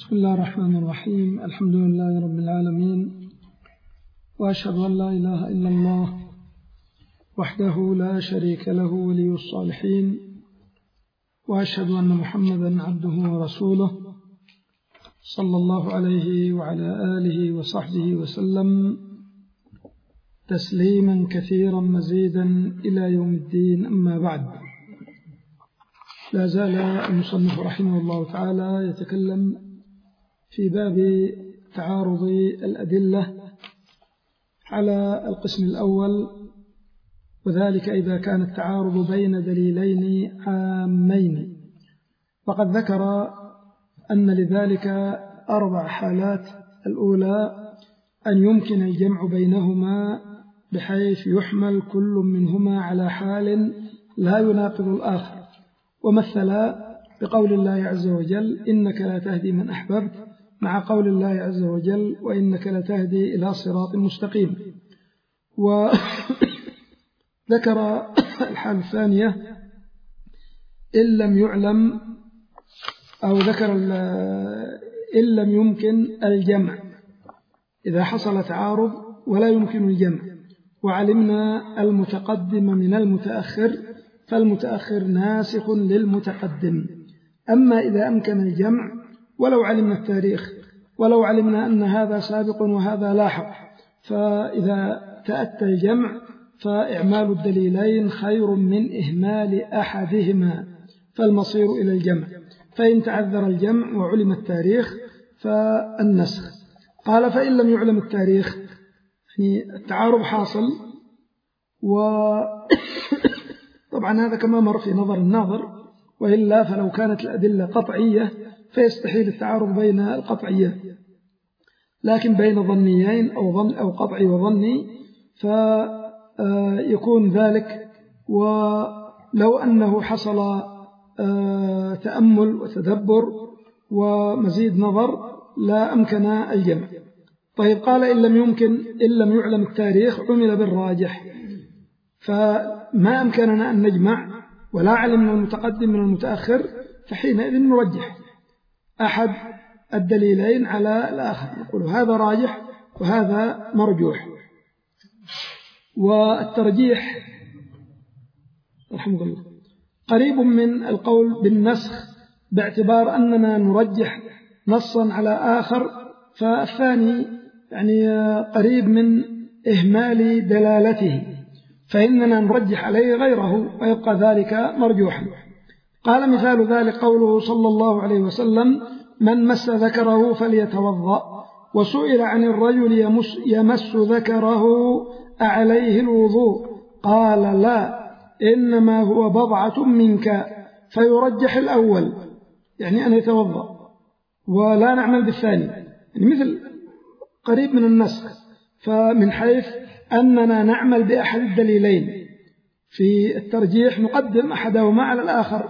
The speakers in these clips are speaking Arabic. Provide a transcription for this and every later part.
بسم الله الرحمن الرحيم. الحمد لله رب العالمين، وأشهد أن لا إله إلا الله وحده لا شريك له ولي الصالحين، وأشهد أن محمدا عبده ورسوله صلى الله عليه وعلى آله وصحبه وسلم تسليما كثيرا مزيدا إلى يوم الدين. أما بعد، لا زال المصنف رحمه الله تعالى يتكلم في باب تعارض الأدلة على القسم الأول، وذلك إذا كان التعارض بين دليلين عامين. وقد ذكر أن لذلك 4 حالات. الأولى أن يمكن الجمع بينهما بحيث يحمل كل منهما على حال لا يناقض الآخر، ومثل بقول الله عز وجل إنك لا تهدي من أحببت، مع قول الله عز وجل وإنك لتهدي إلى صراط مستقيم. وذكر الحالة الثانية إن لم يعلم، أو ذكر إن لم يمكن الجمع، إذا حصل تعارض ولا يمكن الجمع وعلمنا المتقدم من المتأخر فالمتأخر ناسخ للمتقدم. أما إذا أمكن الجمع ولو علمنا التاريخ، ولو علمنا أن هذا سابق وهذا لاحق، فإذا تأتى الجمع فإعمال الدليلين خير من إهمال أحدهما، فالمصير إلى الجمع. فإن تعذر الجمع وعلم التاريخ فالنسخ. قال فإن لم يعلم التاريخ، يعني التعارض حاصل، وطبعا هذا كما مر في نظر الناظر، وإلا فلو كانت الأدلة قطعية فيستحيل التعارض بين القطعيات، لكن بين ظنيين أو قطعي وظني فيكون ذلك. ولو أنه حصل تأمل وتدبر ومزيد نظر لا أمكن الجمع. طيب، قال إن لم يعلم التاريخ عمل بالراجح، فما أمكننا أن نجمع ولا علمنا المتقدم من المتأخر، فحينئذ نرجح أحد الدليلين على الآخر، نقول هذا راجح وهذا مرجوح. والترجيح رحمه الله قريب من القول بالنسخ، باعتبار أننا نرجح نصا على آخر، فالثاني يعني قريب من إهمال دلالته، فإننا نرجح عليه غيره ويبقى ذلك مرجوحا. قال مثال ذلك قوله صلى الله عليه وسلم من مس ذكره فليتوضأ، وسئل عن الرجل يمس ذكره أعليه الوضوء، قال لا، إنما هو بضعة منك، فيرجح الأول، يعني أن يتوضأ، ولا نعمل بالثاني، يعني مثل قريب من النسخ، فمن حيث أننا نعمل بأحد الدليلين. في الترجيح نقدم أحدهما على الآخر.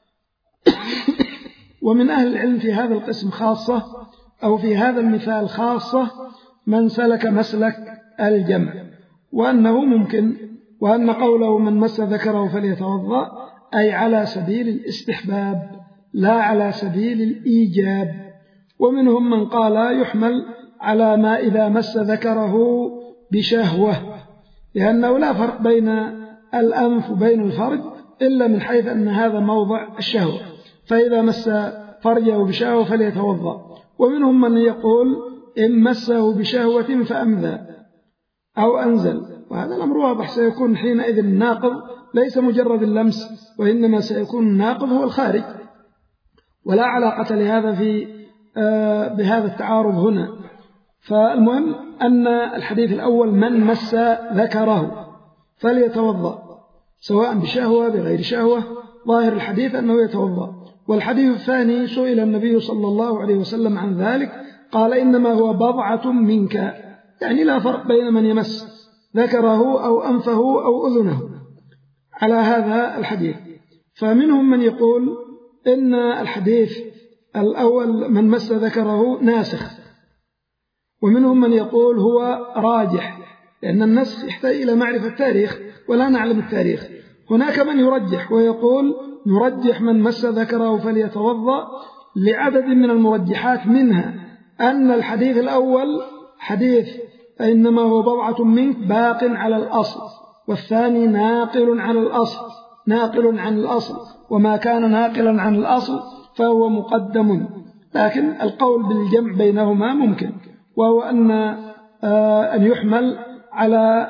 ومن أهل العلم في هذا القسم خاصة، أو في هذا المثال خاصة، من سلك مسلك الجمع، وأنه ممكن، وأن قوله من مس ذكره فليتوضأ أي على سبيل الاستحباب لا على سبيل الإيجاب. ومنهم من قال يحمل على ما إذا مس ذكره بشهوة، لأنه لا فرق بين الأنف وبين الفرج إلا من حيث أن هذا موضع الشهوة، فإذا مس فرجه بشهوة فليتوضأ. ومنهم من يقول إن مسه بشهوة فأمذى أو أنزل، وهذا الأمر واضح، سيكون حينئذ الناقض ليس مجرد اللمس، وإنما سيكون الناقض هو الخارج، ولا علاقة لهذا بهذا التعارض هنا. فالمهم أن الحديث الأول من مس ذكره فليتوضأ، سواء بشهوة بغير شهوة، ظاهر الحديث أنه يتوضأ. والحديث الثاني سئل النبي صلى الله عليه وسلم عن ذلك، قال إنما هو بضعة منك، يعني لا فرق بين من يمس ذكره أو أنفه أو أذنه على هذا الحديث. فمنهم من يقول إن الحديث الأول من مس ذكره ناسخ، ومنهم من يقول هو راجح، لأن النسخ يحتاج إلى معرفة التاريخ ولا نعلم التاريخ. هناك من يرجح ويقول نرجح من مس ذكره فليتوضأ لعدد من المرجحات، منها أن الحديث الأول حديث إنما هو بضعة منك باق على الأصل، والثاني ناقل عن الأصل، وما كان ناقلا عن الأصل فهو مقدم. لكن القول بالجمع بينهما ممكن، وهو أن يحمل على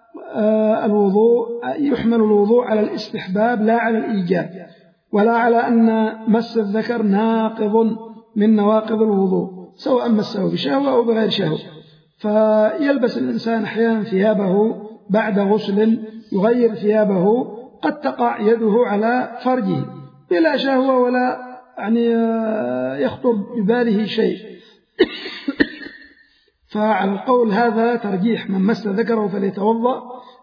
الوضوء على الاستحباب لا على الإيجاب، ولا على أن مس الذكر ناقض من نواقض الوضوء سواء مسه بشهوة أو بغير شهوة. فيلبس الإنسان أحيانا ثيابه بعد غسل، يغير ثيابه، قد تقع يده على فرجه بلا شهوة ولا يعني يخطر بباله شيء. فعلى القول هذا ترجيح، من مس ذكره فليتوضأ،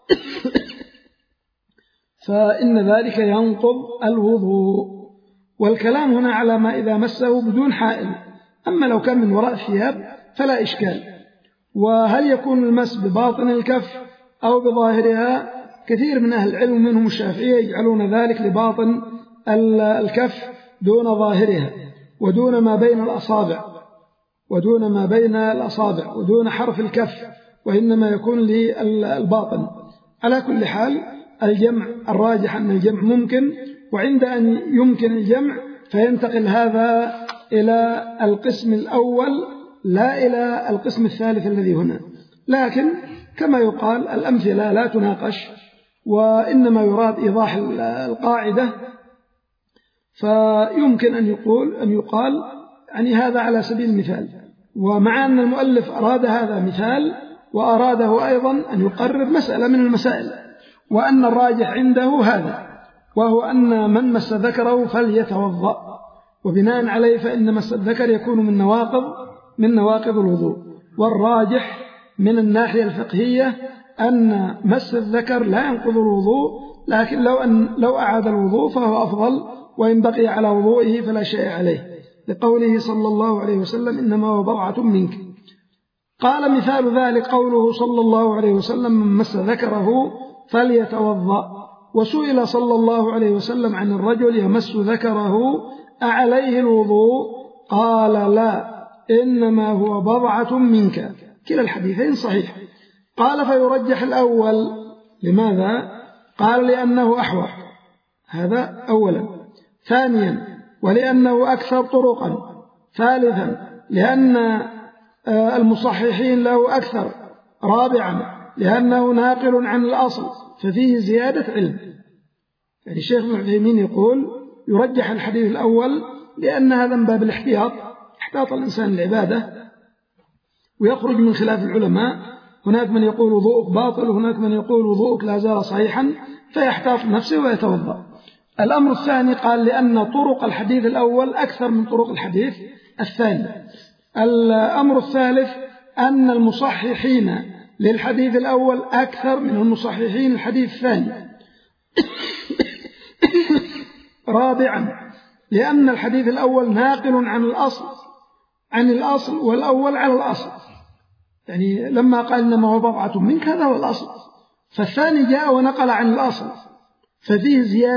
فإن ذلك ينقض الوضوء. والكلام هنا على ما إذا مسه بدون حائل، أما لو كان من وراء الثياب فلا إشكال. وهل يكون المس بباطن الكف أو بظاهرها؟ كثير من أهل العلم منهم الشافعية يجعلون ذلك لباطن الكف دون ظاهرها، ودون ما بين الأصابع ودون حرف الكف، وإنما يكون للباطن. على كل حال الجمع الراجح أن الجمع ممكن، وعند أن يمكن الجمع فينتقل هذا إلى القسم الأول لا إلى القسم الثالث الذي هنا. لكن كما يقال الأمثلة لا تناقش، وإنما يراد إيضاح القاعدة. فيمكن أن يقال يعني هذا على سبيل المثال، ومع أن المؤلف أراد هذا مثال، وأراده أيضا أن يقرر مسألة من المسائل، وأن الراجح عنده هذا، وهو أن من مس ذكره فليتوضأ، وبناء عليه فإن مس الذكر يكون من نواقض الوضوء. والراجح من الناحية الفقهية أن مس الذكر لا ينقض الوضوء، لكن لو أعاد الوضوء فهو أفضل، وإن بقي على وضوئه فلا شيء عليه، لقوله صلى الله عليه وسلم إنما هو بضعة منك. قال مثال ذلك قوله صلى الله عليه وسلم من مس ذكره فليتوضأ. وسئل صلى الله عليه وسلم عن الرجل يمس ذكره أعليه الوضوء؟ قال لا، إنما هو بضعة منك. كلا الحديثين صحيح. قال فيرجح الأول. لماذا؟ قال لأنه أحوط، هذا أولا. ثانيا ولأنه أكثر طرقا. ثالثا لأن المصححين له أكثر. رابعا لأنه ناقل عن الأصل ففيه زيادة علم. يعني الشيخ ابن عثيمين يقول يرجح الحديث الأول لأن هذا من باب الاحتياط، احتاط الإنسان العبادة ويخرج من خلاف العلماء. هناك من يقول وضوءك باطل، وهناك من يقول وضوءك لا زال صحيحا، فيحتاط نفسه ويتوضأ. الأمر الثاني قال لأن طرق الحديث الأول أكثر من طرق الحديث الثاني. الأمر الثالث أن المصححين للحديث الأول أكثر من المصححين الحديث الثاني. رابعا لأن الحديث الأول ناقل عن الأصل والأول على الأصل، يعني لما قال إنما هو بضعة منك هذا هو الأصل، فالثاني جاء ونقل عن الأصل، ففيه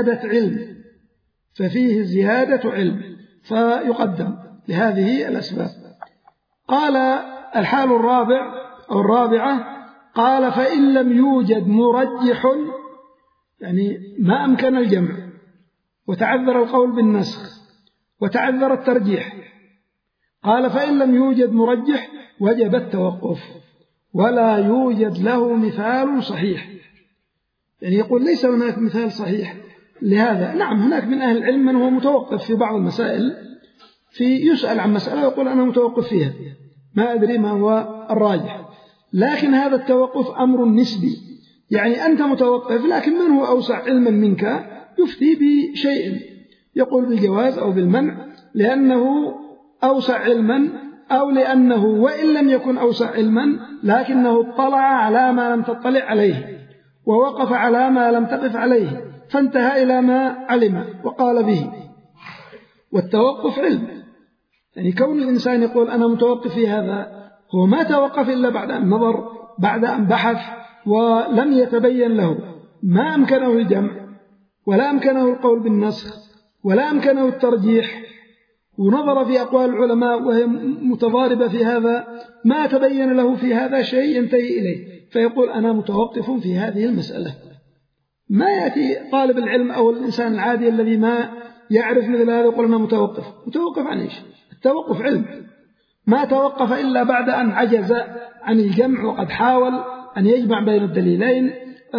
زيادة علم فيقدم لهذه الأسباب. قال الحال الرابعة قال فإن لم يوجد مرجح، يعني ما أمكن الجمع وتعذر القول بالنسخ وتعذر الترجيح، قال فإن لم يوجد مرجح وجب التوقف ولا يوجد له مثال صحيح. يعني يقول ليس هناك مثال صحيح لهذا. نعم هناك من أهل العلم من هو متوقف في بعض المسائل، يسأل عن مسألة ويقول أنا متوقف فيها ما أدري ما هو الراجح، لكن هذا التوقف أمر نسبي، يعني أنت متوقف لكن من هو أوسع علما منك يفتي بشيء، يقول بالجواز أو بالمنع لأنه أوسع علما، أو لأنه وإن لم يكن أوسع علما لكنه اطلع على ما لم تطلع عليه ووقف على ما لم تقف عليه فانتهى إلى ما علم وقال به. والتوقف علم، يعني كون الإنسان يقول أنا متوقف في هذا هو ما توقف إلا بعد أن نظر، بعد أن بحث ولم يتبين له، ما أمكنه الجمع ولا أمكنه القول بالنسخ ولا أمكنه الترجيح ونظر في أقوال العلماء وهي متضاربة في هذا، ما تبين له في هذا شيء ينتهي إليه فيقول أنا متوقف في هذه المسألة. ما يأتي طالب العلم أو الإنسان العادي الذي ما يعرف مثل هذا يقول أنا متوقف عن إيش؟ التوقف علم. ما توقف إلا بعد أن عجز عن الجمع، وقد حاول أن يجمع بين الدليلين،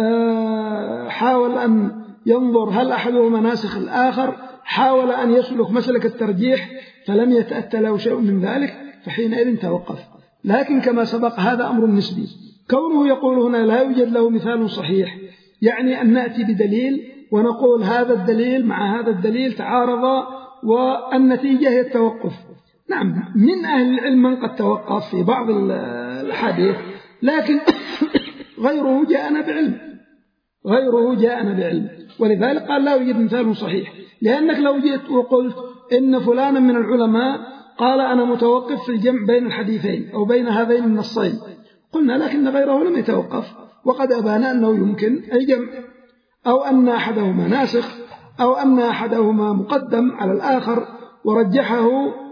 حاول أن ينظر هل أحدهما ناسخ الآخر، حاول أن يسلك مسلك الترجيح فلم يتأتى له شيء من ذلك، فحينئذ توقف. لكن كما سبق هذا أمر نسبي. كونه يقول هنا لا يوجد له مثال صحيح، يعني أن نأتي بدليل ونقول هذا الدليل مع هذا الدليل تعارضا والنتيجة هي التوقف. نعم، من أهل العلم من قد توقف في بعض الحديث، لكن غيره جاءنا بعلم، ولذلك قال لا يوجد مثال صحيح. لأنك لو جئت وقلت إن فلانا من العلماء قال أنا متوقف في الجمع بين الحديثين أو بين هذين النصين، قلنا لكن غيره لم يتوقف، وقد أبان أنه يمكن الجمع، أو أن أحدهما ناسخ، أو أن أحدهما مقدم على الآخر ورجحه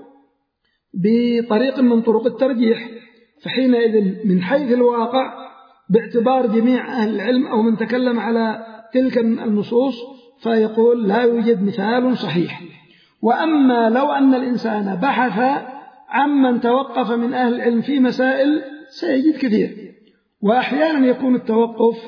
بطريق من طرق الترجيح. فحينئذ من حيث الواقع باعتبار جميع أهل العلم أو من تكلم على تلك النصوص فيقول لا يوجد مثال صحيح. وأما لو أن الإنسان بحث عمن توقف من أهل العلم في مسائل سيجد كثير، وأحيانا يكون التوقف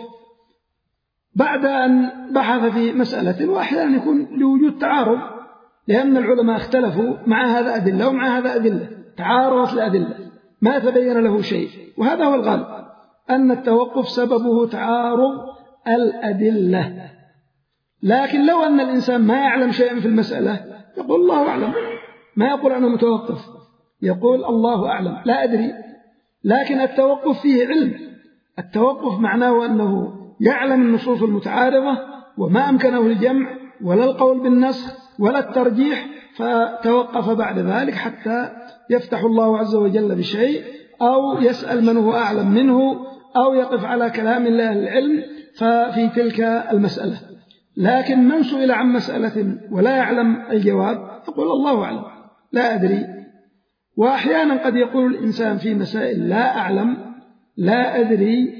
بعد أن بحث في مسألة، وأحيانا يكون لوجود تعارض، لأن العلماء اختلفوا مع هذا أدلة ومع هذا أدلة، تعارضت الأدلة ما تبين له شيء، وهذا هو الغالب أن التوقف سببه تعارض الأدلة. لكن لو أن الإنسان ما يعلم شيئا في المسألة يقول الله أعلم، ما يقول أنا متوقف، يقول الله أعلم لا أدري. لكن التوقف فيه علم، التوقف معناه أنه يعلم النصوص المتعارضة وما أمكنه الجمع ولا القول بالنسخ ولا الترجيح، فتوقف بعد ذلك حتى يفتح الله عز وجل بشيء، أو يسأل من هو أعلم منه، أو يقف على كلام الله العلم ففي تلك المسألة. لكن من سئل عن مسألة ولا يعلم الجواب يقول الله أعلم لا أدري. وأحيانا قد يقول الإنسان في مسائل لا أعلم لا أدري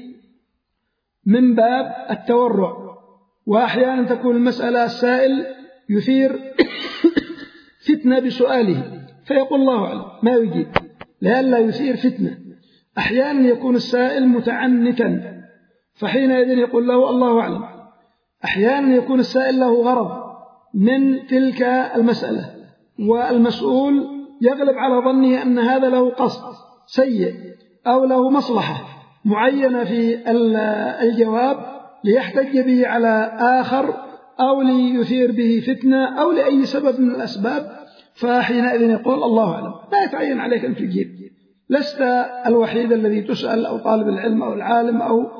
من باب التورع، وأحيانا تكون المسألة السائل يثير فتنة بسؤاله فيقول الله أعلم ما يجيب لئلا يثير فتنة. أحيانا يكون السائل متعنتا فحينئذ يقول له الله أعلم. أحيانا يكون السائل له غرض من تلك المسألة، والمسؤول يغلب على ظنه أن هذا له قصد سيء أو له مصلحة معينة في الجواب ليحتج به على آخر أو ليثير به فتنة أو لأي سبب من الأسباب، فحينئذ يقول الله أعلم. لا يتعين عليك أن تجيب، لست الوحيد الذي تسأل أو طالب العلم أو العالم أو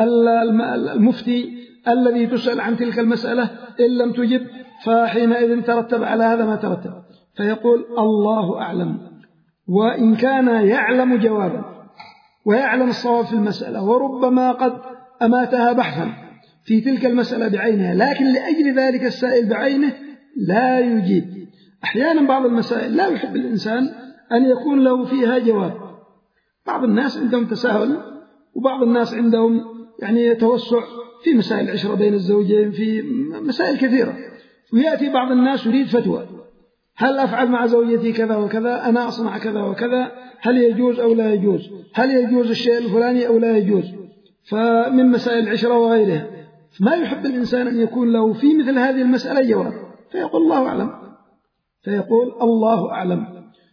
المفتي الذي تسأل عن تلك المسألة، إن لم تجب فحينئذ ترتب على هذا ما ترتب، فيقول الله أعلم. وإن كان يعلم جوابا ويعلم الصواب في المسألة وربما قد أماتها بحثا في تلك المسألة بعينها، لكن لأجل ذلك السائل بعينه لا يجيب. أحيانا بعض المسائل لا يحب الإنسان أن يكون له فيها جواب. بعض الناس عندهم تساهل، وبعض الناس عندهم يعني توسع في مسائل العشرة بين الزوجين، في مسائل كثيرة، ويأتي بعض الناس يريد فتوى، هل أفعل مع زوجتي كذا وكذا، أنا أصنع كذا وكذا، هل يجوز أو لا يجوز، هل يجوز الشيء الفلاني أو لا يجوز، فمن مسائل العشرة وغيرها. فما يحب الإنسان أن يكون له في مثل هذه المسألة جواب، فيقول الله أعلم، فيقول الله أعلم،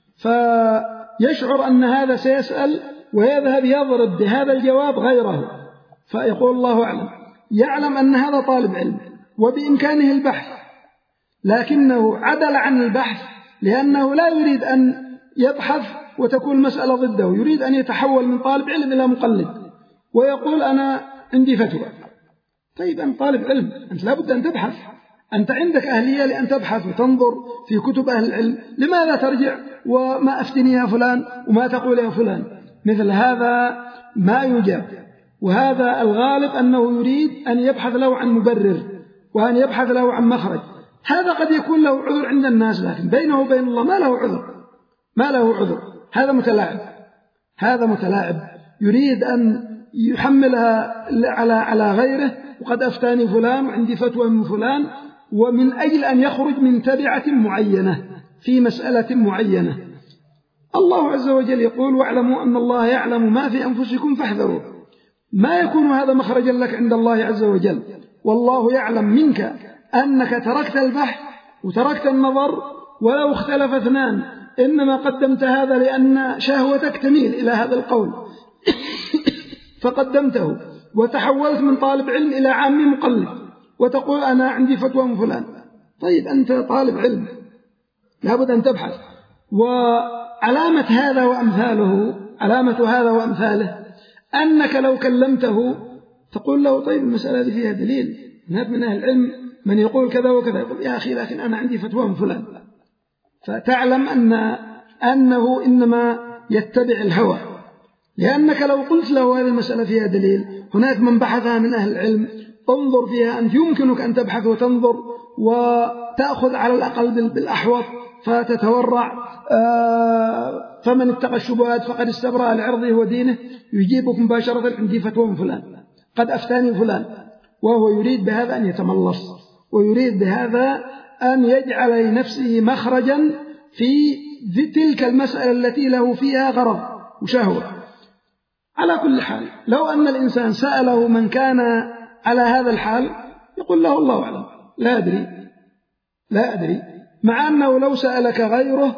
فيشعر أن هذا سيسأل ويذهب يضرب بهذا الجواب غيره، فيقول الله أعلم. يعلم أن هذا طالب علم وبإمكانه البحث، لكنه عدل عن البحث لأنه لا يريد أن يبحث وتكون المسألة ضده، يريد أن يتحول من طالب علم إلى مقلد ويقول أنا عندي فتوى. طيب أنت طالب علم، أنت لابد أن تبحث، أنت عندك أهلية لأن تبحث وتنظر في كتب أهل العلم، لماذا ترجع وما أفتني يا فلان وما تقول يا فلان؟ مثل هذا ما يجاب. وهذا الغالب أنه يريد أن يبحث له عن مبرر وأن يبحث له عن مخرج، هذا قد يكون له عذر عند الناس، لكن بينه وبين الله ما له عذر. هذا متلاعب يريد أن يحملها على غيره، وقد أفتاني فلان وعندي فتوى من فلان، ومن أجل أن يخرج من تبعة معينة في مسألة معينة. الله عز وجل يقول: واعلموا أن الله يعلم ما في أنفسكم فاحذروا. ما يكون هذا مخرجا لك عند الله عز وجل، والله يعلم منك أنك تركت البحث وتركت النظر، ولو اختلف اثنان إنما قدمت هذا لأن شهوتك تميل إلى هذا القول فقدمته، وتحولت من طالب علم إلى عامي مقلد وتقول أنا عندي فتوى من فلان. طيب أنت طالب علم لابد أن تبحث. وعلامة هذا وأمثاله أنك لو كلمته تقول له: طيب المسألة هذه فيها دليل، هناك من أهل العلم من يقول كذا وكذا، يقول: يا أخي لكن أنا عندي فتوى من فلان. فتعلم أنه إنما يتبع الهوى، لأنك لو قلت له هذه المسألة فيها دليل، هناك من بحثها من أهل العلم، انظر فيها، أنت يمكنك أن تبحث وتنظر وتأخذ على الأقل بالأحوط فتتورع. فمن اتقى الشبهات فقد استبرأ لعرضه ودينه، يجيبك مباشرة: عندي فتوى من فلان، قد أفتاني فلان. وهو يريد بهذا أن يتملص، ويريد بهذا أن يجعل لنفسه مخرجا في تلك المسألة التي له فيها غرض وشهوة. على كل حال، لو أن الإنسان سأله من كان على هذا الحال يقول له: الله أعلم، لا أدري، مع أنه لو سألك غيره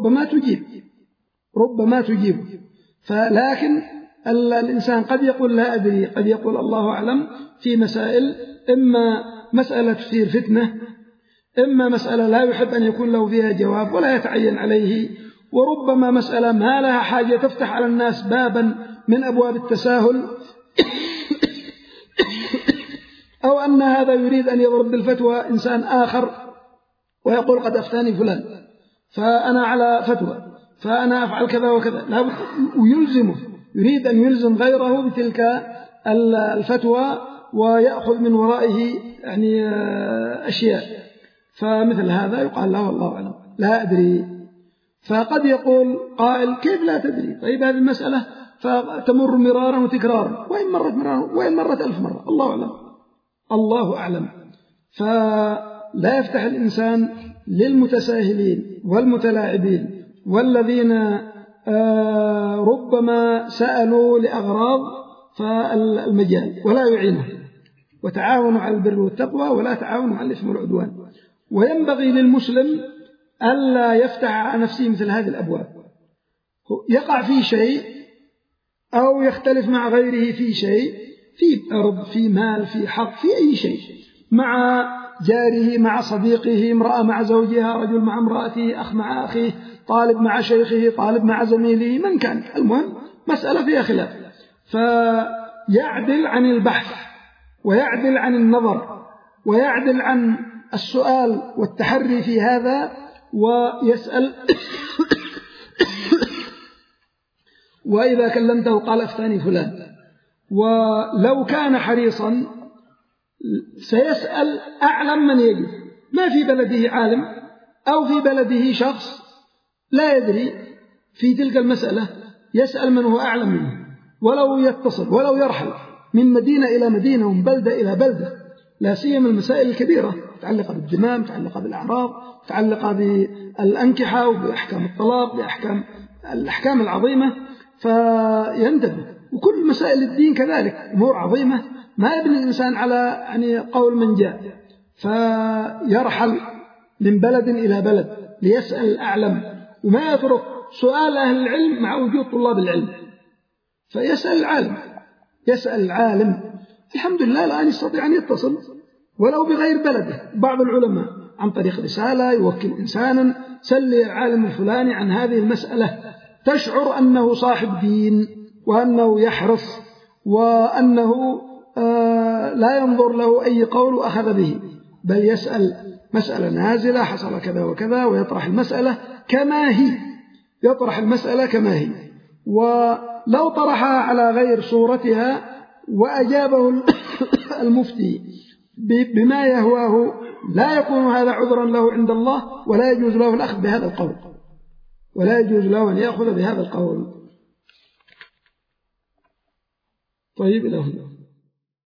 ربما تجيب. فلكن الإنسان قد يقول لا أدري، قد يقول الله أعلم في مسائل، إما مسألة تصير فتنة، إما مسألة لا يحب أن يكون له فيها جواب ولا يتعين عليه، وربما مسألة ما لها حاجة تفتح على الناس بابا من أبواب التساهل أو أن هذا يريد أن يضرب بالفتوى إنسان آخر ويقول: قد أفتاني فلان فأنا على فتوى فأنا أفعل كذا وكذا، ويلزمه، يريد أن يلزم غيره بتلك الفتوى ويأخذ من ورائه يعني أشياء. فمثل هذا يقال له: الله أعلم، لا أدري. فقد يقول قائل: كيف لا تدري؟ طيب هذه المسألة فتمر مرارا وتكرارا، وإن مرت مرارا وإن مرت 1000 مرة، الله أعلم. فلا يفتح الإنسان للمتساهلين والمتلاعبين والذين ربما سألوا لأغراض فالمجال، ولا يعينه. وتعاونوا على البر والتقوى ولا تعاونوا على الإثم والعدوان. وينبغي للمسلم ألا يفتح على نفسه مثل هذه الأبواب. يقع في شيء أو يختلف مع غيره في شيء، في أرض، في مال، في حق، في أي شيء، مع جاره، مع صديقه، امرأة مع زوجها، رجل مع امرأته، أخ مع أخيه، طالب مع شيخه، طالب مع زميله، من كان، المهم مسألة فيها خلاف، فيعدل عن البحث ويعدل عن النظر ويعدل عن السؤال والتحري في هذا ويسأل وإذا كلمته قال: أفتاني فلان. ولو كان حريصا سيسأل أعلم من يجد، ما في بلده عالم أو في بلده شخص لا يدري في تلك المسألة، يسأل من هو أعلم منه، ولو يتصل ولو يرحل من مدينة إلى مدينة ومن بلدة إلى بلدة، لا سيما المسائل الكبيرة متعلقة بالدماء، متعلقة بالأعراض، متعلقة بالأنكحة وبأحكام الطلاق، بأحكام الأحكام العظيمة، فينتبه. وكل مسائل الدين كذلك أمور عظيمة ما يبني الإنسان على يعني قول من جاء، فيرحل من بلد إلى بلد ليسأل الأعلم، وما يترك سؤال أهل العلم مع وجود طلاب العلم، فيسأل العالم. الحمد لله الآن يستطيع أن يتصل ولو بغير بلده. بعض العلماء عن طريق رسالة يوكل إنسانا: سل العالم الفلاني عن هذه المسألة، تشعر أنه صاحب دين وأنه يحرص وأنه لا ينظر له أي قول وأخذ به، بل يسأل مسألة نازلة حصل كذا وكذا ويطرح المسألة كما هي، ولو طرحها على غير صورتها وأجابه المفتي بما يهواه لا يكون هذا عذرا له عند الله، ولا يجوز له الأخذ بهذا القول، ولا يجوز له أن يأخذ بهذا القول. طيب إلى هنا.